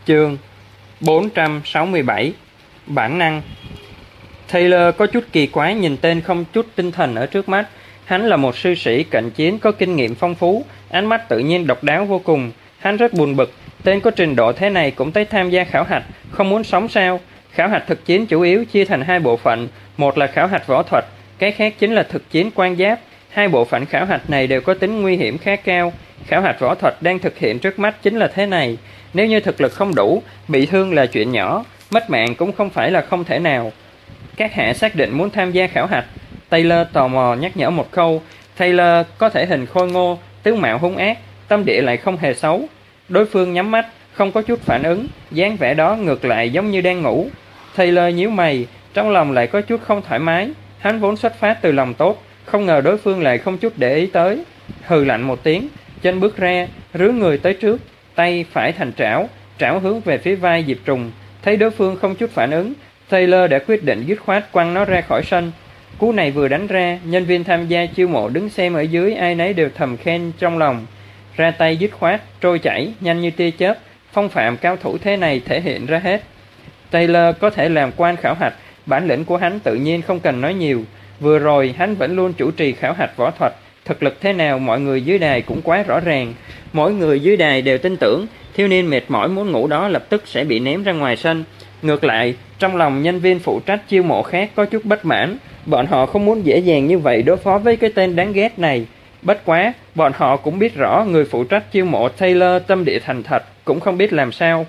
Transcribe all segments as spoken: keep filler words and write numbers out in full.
Chương bốn trăm sáu mươi bảy. Bản năng. Taylor có chút kỳ quái nhìn tên không chút tinh thần ở trước mắt. Hắn là một sư sĩ cận chiến có kinh nghiệm phong phú, ánh mắt tự nhiên độc đáo vô cùng. Hắn rất buồn bực, tên có trình độ thế này cũng tới tham gia khảo hạch, không muốn sống sao? Khảo hạch thực chiến chủ yếu chia thành hai bộ phận, một là khảo hạch võ thuật, cái khác chính là thực chiến quan giáp. Hai bộ phận khảo hạch này đều có tính nguy hiểm khá cao. Khảo hạch võ thuật đang thực hiện trước mắt chính là thế này. Nếu như thực lực không đủ, bị thương là chuyện nhỏ, mất mạng cũng không phải là không thể nào. Các hạ xác định muốn tham gia khảo hạch. Taylor tò mò nhắc nhở một câu. Taylor có thể hình khôi ngô, tướng mạo hung ác, tâm địa lại không hề xấu. Đối phương nhắm mắt, không có chút phản ứng, dáng vẻ đó ngược lại giống như đang ngủ. Taylor nhíu mày, trong lòng lại có chút không thoải mái. Hắn vốn xuất phát từ lòng tốt, không ngờ đối phương lại không chút để ý tới. Hừ lạnh một tiếng, chân bước ra, rướn người tới trước, tay phải thành trảo, trảo hướng về phía vai Diệp Trùng. Thấy đối phương không chút phản ứng, Taylor đã quyết định dứt khoát quăng nó ra khỏi sân. Cú này vừa đánh ra, nhân viên tham gia chiêu mộ đứng xem ở dưới ai nấy đều thầm khen trong lòng. Ra tay dứt khoát, trôi chảy, nhanh như tia chớp, phong phạm cao thủ thế này thể hiện ra hết. Taylor có thể làm quan khảo hạch, bản lĩnh của hắn tự nhiên không cần nói nhiều. Vừa rồi hắn vẫn luôn chủ trì khảo hạch võ thuật, thực lực thế nào mọi người dưới đài cũng quá rõ ràng. Mỗi người dưới đài đều tin tưởng thiếu niên mệt mỏi muốn ngủ đó lập tức sẽ bị ném ra ngoài sân. Ngược lại, trong lòng nhân viên phụ trách chiêu mộ khác có chút bất mãn. Bọn họ không muốn dễ dàng như vậy đối phó với cái tên đáng ghét này. Bất quá, bọn họ cũng biết rõ người phụ trách chiêu mộ Taylor tâm địa thành thật, cũng không biết làm sao.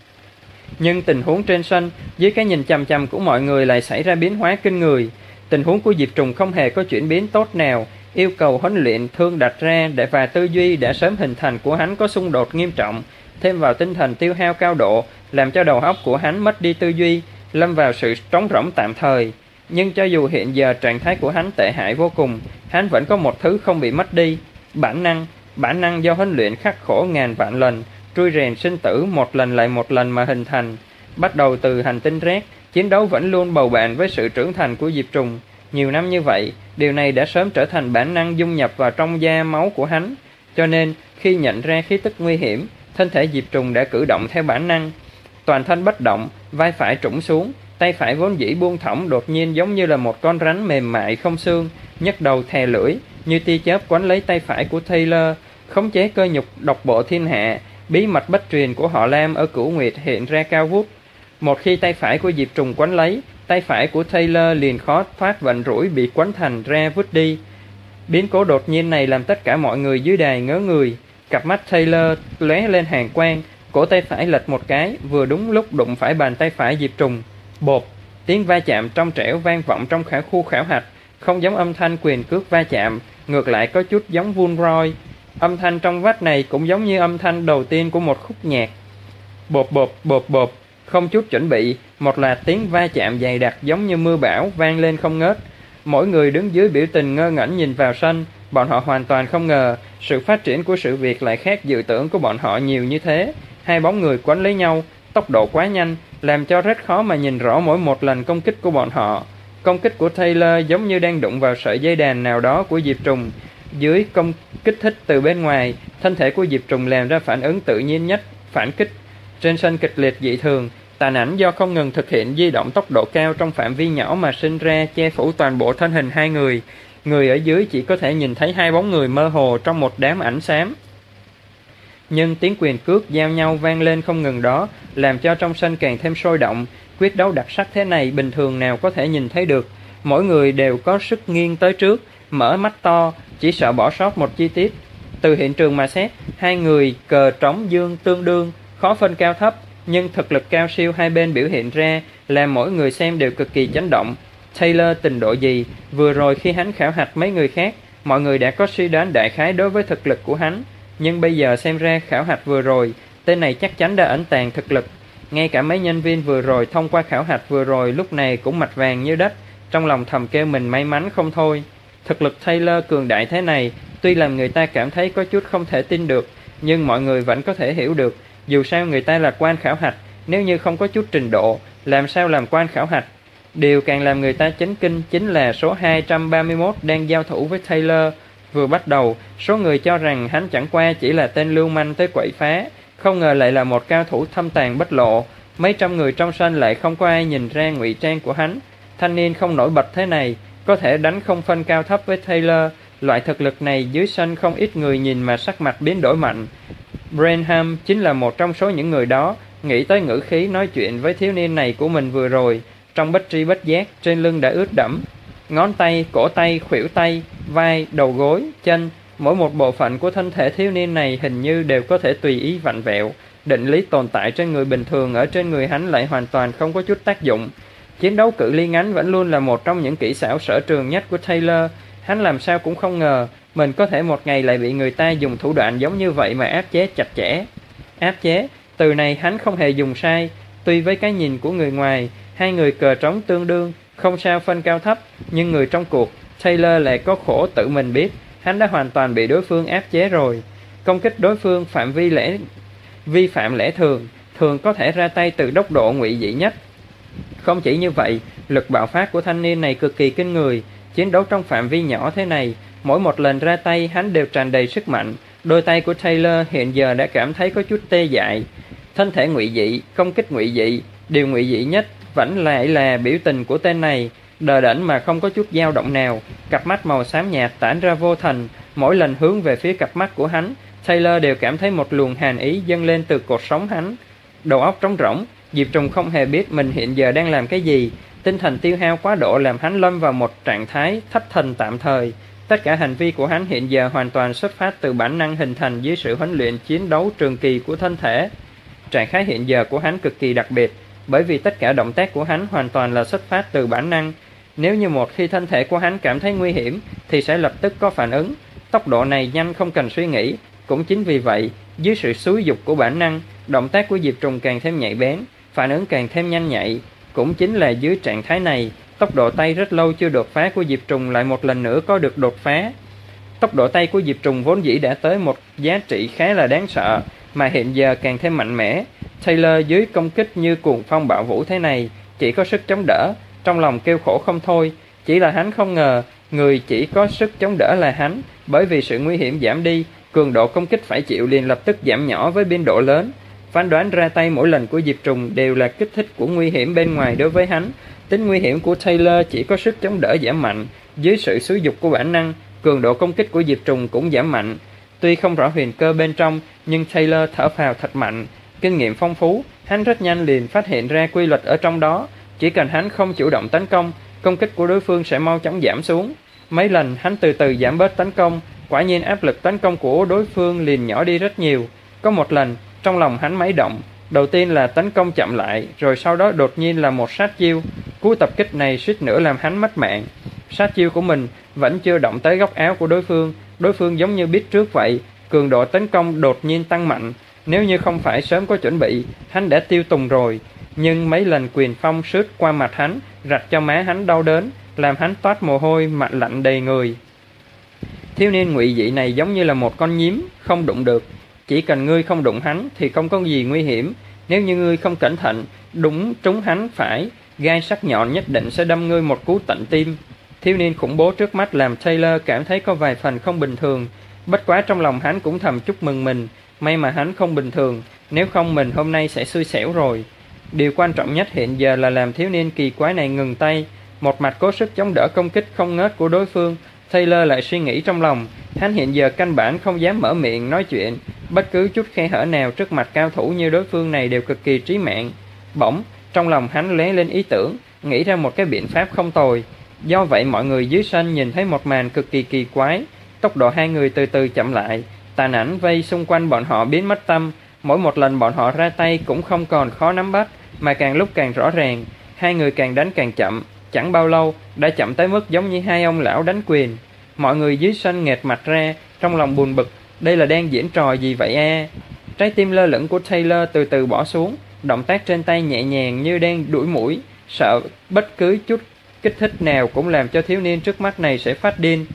Nhưng tình huống trên sân, dưới cái nhìn chằm chằm của mọi người lại xảy ra biến hóa kinh người. Tình huống của Diệp Trùng không hề có chuyển biến tốt nào. Yêu cầu huấn luyện thương đặt ra để và tư duy đã sớm hình thành của hắn có xung đột nghiêm trọng, thêm vào tinh thần tiêu hao cao độ, làm cho đầu óc của hắn mất đi tư duy, lâm vào sự trống rỗng tạm thời. Nhưng cho dù hiện giờ trạng thái của hắn tệ hại vô cùng, hắn vẫn có một thứ không bị mất đi, bản năng. Bản năng do huấn luyện khắc khổ ngàn vạn lần, trui rèn sinh tử một lần lại một lần mà hình thành. Bắt đầu từ hành tinh rét, chiến đấu vẫn luôn bầu bạn với sự trưởng thành của Diệp Trùng. Nhiều năm như vậy, điều này đã sớm trở thành bản năng dung nhập vào trong da máu của hắn. Cho nên, khi nhận ra khí tức nguy hiểm, thân thể Diệp Trùng đã cử động theo bản năng. Toàn thân bất động, vai phải trũng xuống, tay phải vốn dĩ buông thõng đột nhiên giống như là một con rắn mềm mại không xương, nhấc đầu thè lưỡi, như tia chớp quánh lấy tay phải của Taylor, khống chế cơ nhục độc bộ thiên hạ. Bí mật bất truyền của họ Lam ở Cửu Nguyệt hiện ra cao vút. Một khi tay phải của Diệp Trùng quánh lấy, tay phải của Taylor liền khó thoát vận rủi bị quánh thành ra vứt đi. Biến cố đột nhiên này làm tất cả mọi người dưới đài ngớ người. Cặp mắt Taylor lóe lên hàn quang, cổ tay phải lệch một cái, vừa đúng lúc đụng phải bàn tay phải Diệp Trùng. Bột, tiếng va chạm trong trẻo vang vọng trong khả khu khảo hạch, không giống âm thanh quyền cước va chạm, ngược lại có chút giống vun roi. Âm thanh trong vách này cũng giống như âm thanh đầu tiên của một khúc nhạc. Bột bột bột bột, không chút chuẩn bị, một loạt tiếng va chạm dày đặc giống như mưa bão vang lên không ngớt. Mỗi người đứng dưới biểu tình ngơ ngẩn nhìn vào sân, bọn họ hoàn toàn không ngờ sự phát triển của sự việc lại khác dự tưởng của bọn họ nhiều như thế. Hai bóng người quấn lấy nhau, tốc độ quá nhanh, làm cho rất khó mà nhìn rõ mỗi một lần công kích của bọn họ. Công kích của Taylor giống như đang đụng vào sợi dây đàn nào đó của Diệp Trùng. Dưới công kích thích từ bên ngoài, thân thể của Diệp Trùng làm ra phản ứng tự nhiên nhất, phản kích. Trên sân kịch liệt dị thường, tàn ảnh do không ngừng thực hiện di động tốc độ cao trong phạm vi nhỏ mà sinh ra che phủ toàn bộ thân hình hai người. Người ở dưới chỉ có thể nhìn thấy hai bóng người mơ hồ trong một đám ảnh xám. Nhưng tiếng quyền cước giao nhau vang lên không ngừng đó, làm cho trong sân càng thêm sôi động. Quyết đấu đặc sắc thế này bình thường nào có thể nhìn thấy được. Mỗi người đều có sức nghiêng tới trước, mở mắt to, chỉ sợ bỏ sót một chi tiết. Từ hiện trường mà xét, hai người cờ trống dương tương đương, khó phân cao thấp, nhưng thực lực cao siêu hai bên biểu hiện ra làm mỗi người xem đều cực kỳ chấn động. Taylor trình độ gì? Vừa rồi khi hắn khảo hạch mấy người khác, mọi người đã có suy đoán đại khái đối với thực lực của hắn. Nhưng bây giờ xem ra khảo hạch vừa rồi, tên này chắc chắn đã ẩn tàng thực lực. Ngay cả mấy nhân viên vừa rồi thông qua khảo hạch vừa rồi lúc này cũng mặt vàng như đất, trong lòng thầm kêu mình may mắn không thôi. Thực lực Taylor cường đại thế này, tuy làm người ta cảm thấy có chút không thể tin được, nhưng mọi người vẫn có thể hiểu được. Dù sao người ta là quan khảo hạch, nếu như không có chút trình độ, làm sao làm quan khảo hạch. Điều càng làm người ta chấn kinh chính là số hai trăm ba mươi mốt đang giao thủ với Taylor. Vừa bắt đầu, số người cho rằng hắn chẳng qua chỉ là tên lưu manh tới quậy phá, Không ngờ lại là một cao thủ thâm tàng bất lộ. Mấy trăm người trong sân lại không có ai nhìn ra ngụy trang của hắn. Thanh niên không nổi bật thế này có thể đánh không phân cao thấp với Taylor. Loại thực lực này dưới sân không ít người nhìn mà sắc mặt biến đổi mạnh. Branham chính là một trong số những người đó. Nghĩ tới ngữ khí nói chuyện với thiếu niên này của mình vừa rồi, trong bất tri bất giác trên lưng đã ướt đẫm. Ngón tay, cổ tay, khuỷu tay, vai, đầu gối, chân, mỗi một bộ phận của thân thể thiếu niên này hình như đều có thể tùy ý vặn vẹo. Định lý tồn tại trên người bình thường ở trên người hắn lại hoàn toàn không có chút tác dụng. Chiến đấu cự ly ngắn vẫn luôn là một trong những kỹ xảo sở trường nhất của Taylor. Hắn làm sao cũng không ngờ mình có thể một ngày lại bị người ta dùng thủ đoạn giống như vậy mà áp chế chặt chẽ. Áp chế, từ này hắn không hề dùng sai. Tuy với cái nhìn của người ngoài, hai người cờ trống tương đương, không sao phân cao thấp, nhưng người trong cuộc, Taylor lại có khổ tự mình biết. Hắn đã hoàn toàn bị đối phương áp chế rồi. Công kích đối phương phạm vi lẽ vi phạm lẽ thường, thường có thể ra tay từ góc độ ngụy dị nhất. Không chỉ như vậy, lực bạo phát của thanh niên này cực kỳ kinh người. Chiến đấu trong phạm vi nhỏ thế này, mỗi một lần ra tay hắn đều tràn đầy sức mạnh. Đôi tay của Taylor hiện giờ đã cảm thấy có chút tê dại. Thân thể ngụy dị, công kích ngụy dị, điều ngụy dị nhất vẫn lại là biểu tình của tên này, đờ đẫn mà không có chút dao động nào. Cặp mắt màu xám nhạt tản ra vô thành, mỗi lần hướng về phía cặp mắt của hắn, Taylor đều cảm thấy một luồng hàn ý dâng lên từ cột sống hắn. Đầu óc trống rỗng, Diệp Trùng không hề biết mình hiện giờ đang làm cái gì. Tinh thần tiêu hao quá độ làm hắn lâm vào một trạng thái thất thần tạm thời. Tất cả hành vi của hắn hiện giờ hoàn toàn xuất phát từ bản năng hình thành dưới sự huấn luyện chiến đấu trường kỳ của thân thể. Trạng thái hiện giờ của hắn cực kỳ đặc biệt, bởi vì tất cả động tác của hắn hoàn toàn là xuất phát từ bản năng. Nếu như một khi thân thể của hắn cảm thấy nguy hiểm thì sẽ lập tức có phản ứng. Tốc độ này nhanh không cần suy nghĩ. Cũng chính vì vậy, dưới sự xúi dục của bản năng, động tác của Diệp Trùng càng thêm nhạy bén, phản ứng càng thêm nhanh nhạy. Cũng chính là dưới trạng thái này, tốc độ tay rất lâu chưa đột phá của Diệp Trùng lại một lần nữa có được đột phá. Tốc độ tay của Diệp Trùng vốn dĩ đã tới một giá trị khá là đáng sợ, mà hiện giờ càng thêm mạnh mẽ. Taylor dưới công kích như cuồng phong bạo vũ thế này, chỉ có sức chống đỡ, trong lòng kêu khổ không thôi. Chỉ là hắn không ngờ, người chỉ có sức chống đỡ là hắn, bởi vì sự nguy hiểm giảm đi, cường độ công kích phải chịu liền lập tức giảm nhỏ với biên độ lớn. Phán đoán ra tay mỗi lần của Diệp Trùng đều là kích thích của nguy hiểm bên ngoài đối với hắn. Tính nguy hiểm của Taylor chỉ có sức chống đỡ giảm mạnh, dưới sự xúi dục của bản năng, cường độ công kích của Diệp Trùng cũng giảm mạnh. Tuy không rõ huyền cơ bên trong, nhưng Taylor thở phào thật mạnh. Kinh nghiệm phong phú, hắn rất nhanh liền phát hiện ra quy luật ở trong đó. Chỉ cần hắn không chủ động tấn công, công kích của đối phương sẽ mau chóng giảm xuống. Mấy lần hắn từ từ giảm bớt tấn công, quả nhiên áp lực tấn công của đối phương liền nhỏ đi rất nhiều. Có một lần, trong lòng hắn máy động, đầu tiên là tấn công chậm lại, rồi sau đó đột nhiên là một sát chiêu. Cú tập kích này suýt nữa làm hắn mất mạng. Sát chiêu của mình vẫn chưa động tới góc áo của đối phương, đối phương giống như biết trước vậy, cường độ tấn công đột nhiên tăng mạnh. Nếu như không phải sớm có chuẩn bị, hắn đã tiêu tùng rồi. Nhưng mấy lần quyền phong sướt qua mặt hắn, rạch cho má hắn đau đớn, làm hắn toát mồ hôi mặt lạnh đầy người. Thiếu niên ngụy dị này giống như là một con nhím, không đụng được. Chỉ cần ngươi không đụng hắn thì không có gì nguy hiểm. Nếu như ngươi không cẩn thận, đúng trúng hắn phải, gai sắc nhọn nhất định sẽ đâm ngươi một cú tận tim. Thiếu niên khủng bố trước mắt làm Taylor cảm thấy có vài phần không bình thường. Bất quá trong lòng hắn cũng thầm chúc mừng mình, may mà hắn không bình thường, nếu không mình hôm nay sẽ xui xẻo rồi. Điều quan trọng nhất hiện giờ là làm thiếu niên kỳ quái này ngừng tay. Một mặt cố sức chống đỡ công kích không ngớt của đối phương, Taylor lại suy nghĩ trong lòng, hắn hiện giờ căn bản không dám mở miệng nói chuyện, bất cứ chút khe hở nào trước mặt cao thủ như đối phương này đều cực kỳ trí mạng. Bỗng, trong lòng hắn lóe lên ý tưởng, nghĩ ra một cái biện pháp không tồi. Do vậy mọi người dưới sân nhìn thấy một màn cực kỳ kỳ quái, tốc độ hai người từ từ chậm lại, tàn ảnh vây xung quanh bọn họ biến mất tâm, mỗi một lần bọn họ ra tay cũng không còn khó nắm bắt, mà càng lúc càng rõ ràng, hai người càng đánh càng chậm, chẳng bao lâu đã chậm tới mức giống như hai ông lão đánh quyền. Mọi người dưới sân nghẹt mặt ra, trong lòng buồn bực, đây là đang diễn trò gì vậy a? Trái tim lơ lửng của Taylor từ từ bỏ xuống, động tác trên tay nhẹ nhàng như đang đuổi muỗi, sợ bất cứ chút kích thích nào cũng làm cho thiếu niên trước mắt này sẽ phát điên.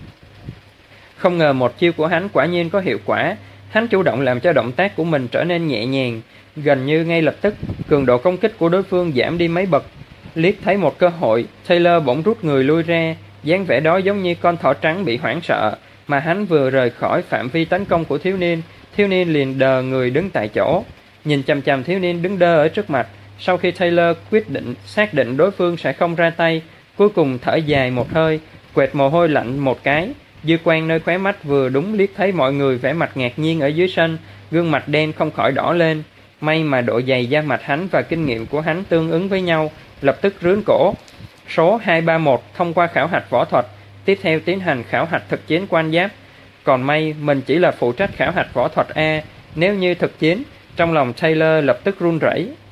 Không ngờ một chiêu của hắn quả nhiên có hiệu quả, hắn chủ động làm cho động tác của mình trở nên nhẹ nhàng, gần như ngay lập tức, cường độ công kích của đối phương giảm đi mấy bậc. Liếc thấy một cơ hội, Taylor bỗng rút người lui ra, dáng vẻ đó giống như con thỏ trắng bị hoảng sợ, mà hắn vừa rời khỏi phạm vi tấn công của thiếu niên, thiếu niên liền đờ người đứng tại chỗ. nhìn chằm chằm thiếu niên đứng đơ ở trước mặt. Sau khi Taylor quyết định xác định đối phương sẽ không ra tay, cuối cùng thở dài một hơi, quệt mồ hôi lạnh một cái. Dư quang nơi khóe mắt vừa đúng liếc thấy mọi người vẻ mặt ngạc nhiên ở dưới sân, gương mặt đen không khỏi đỏ lên. May mà độ dày da mặt hắn và kinh nghiệm của hắn tương ứng với nhau, lập tức rướn cổ. Số hai ba một thông qua khảo hạch võ thuật, tiếp theo tiến hành khảo hạch thực chiến quan giáp. Còn may mình chỉ là phụ trách khảo hạch võ thuật A. Nếu như thực chiến, trong lòng Taylor lập tức run rẩy.